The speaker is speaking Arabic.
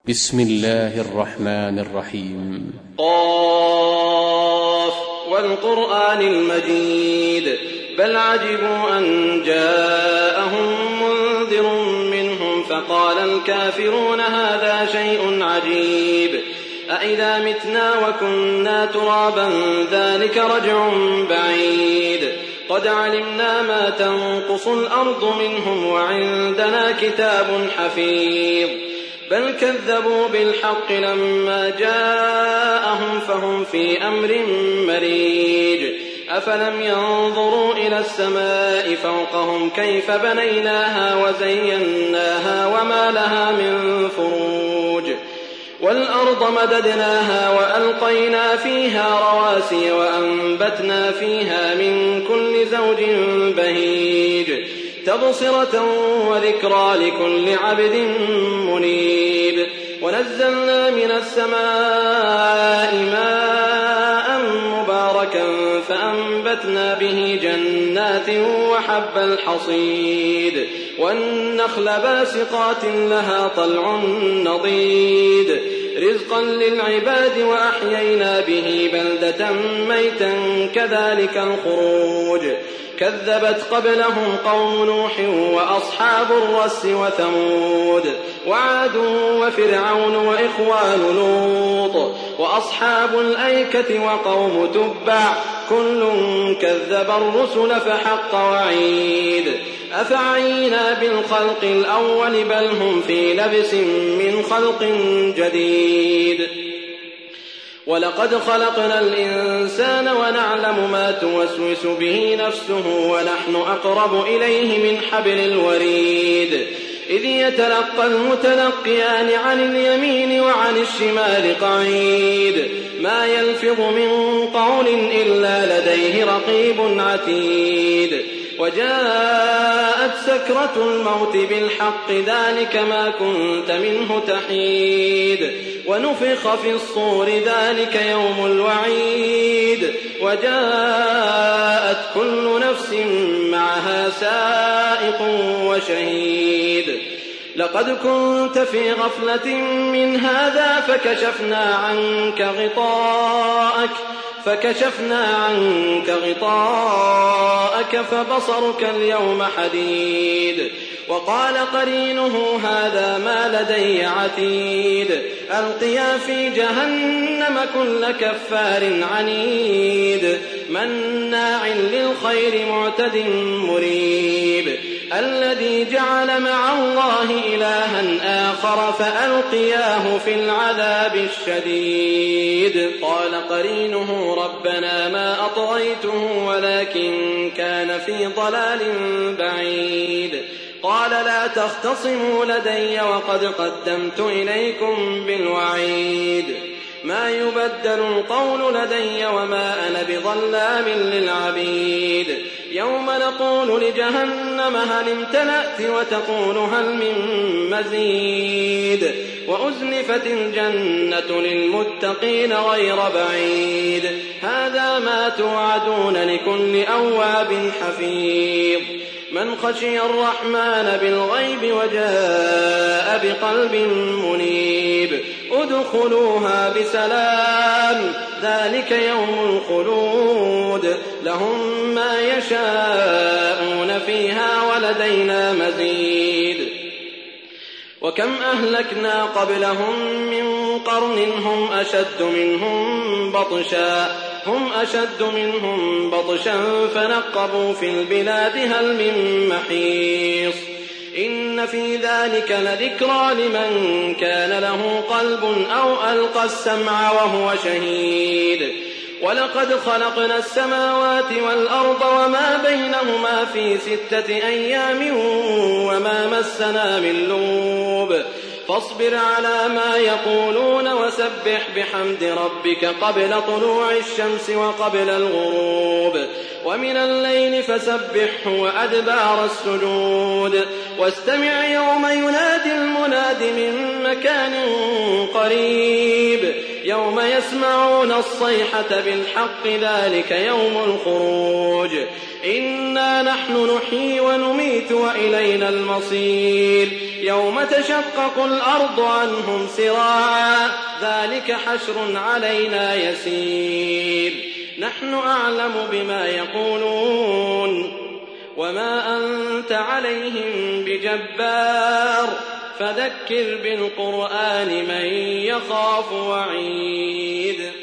بسم الله الرحمن الرحيم. قاف والقرآن المجيد بل عجبوا أن جاءهم منذر منهم فقال الكافرون هذا شيء عجيب أإذا متنا وكنا ترابا ذلك رجع بعيد قد علمنا ما تنقص الأرض منهم وعندنا كتاب حفيظ بل كذبوا بالحق لما جاءهم فهم في أمر مريج أفلم ينظروا إلى السماء فوقهم كيف بنيناها وزيناها وما لها من فروج والأرض مددناها وألقينا فيها رواسي وأنبتنا فيها من كل زوج بهيج تبصرة وذكرى لكل عبد منيب ونزلنا من السماء ماء مباركا فأنبتنا به جنات وحب الحصيد والنخل باسقات لها طلع نضيد رزقا للعباد وأحيينا به بلدة ميتا كذلك الخروج كذبت قبلهم قوم نوح وأصحاب الرس وثمود وعاد وفرعون وإخوان لوط وأصحاب الأيكة وقوم تبع كل كذب الرسل فحق وعيد أفعينا بالخلق الأول بل هم في لبس من خلق جديد ولقد خلقنا الإنسان ونعلم ما توسوس به نفسه ونحن أقرب إليه من حبل الوريد إذ يتلقى المتلقيان عن اليمين وعن الشمال قعيد ما يلفظ من قول إلا لديه رقيب عتيد وجاءت سكرة الموت بالحق ذلك ما كنت منه تحيد ونفخ في الصور ذلك يوم الوعيد وجاءت كل نفس معها سائق وشهيد لقد كنت في غفلة من هذا فكشفنا عنك غطاءك فبصرك اليوم حديد وقال قرينه هذا ما لدي عتيد ألقيا في جهنم كل كفار عنيد مناع للخير معتد مريب الذي جعل مع الله إلها آخر فألقياه في العذاب الشديد قال قرينه ربنا ما أطغيته ولكن كان في ضلال بعيد قال لا تختصموا لدي وقد قدمت إليكم بالوعيد ما يبدل القول لدي وما أنا بظلام للعبيد يوم نقول لجهنم هل امتلأت وتقول هل من مزيد وأزلفت الجنة للمتقين غير بعيد هذا ما توعدون لكل أواب حفيظ من خشي الرحمن بالغيب وجاء بقلب منيب ادخلوها بسلام ذلك يوم الخلود لهم ما يشاءون فيها ولدينا مزيد وكم أهلكنا قبلهم من قرن هم أشد منهم بطشا فنقبوا في البلاد هل من محيص إن في ذلك لذكرى لمن كان له قلب أو ألقى السمع وهو شهيد ولقد خلقنا السماوات والأرض وما بينهما في 6 أيام وما مسنا من لغوب فاصبر على ما يقولون وسبح بحمد ربك قبل طلوع الشمس وقبل الغروب ومن الليل فسبحه وأدبار السجود واستمع يوم ينادي المناد من مكان قريب يوم يسمعون الصيحة بالحق ذلك يوم الخروج إنا نحن نحيي ونميت وإلينا المصير يوم تشقق الأرض عنهم سراعا ذلك حشر علينا يسير نحن أعلم بما يقولون وما أنت عليهم بجبار فذكر بالقرآن من يخاف وعيد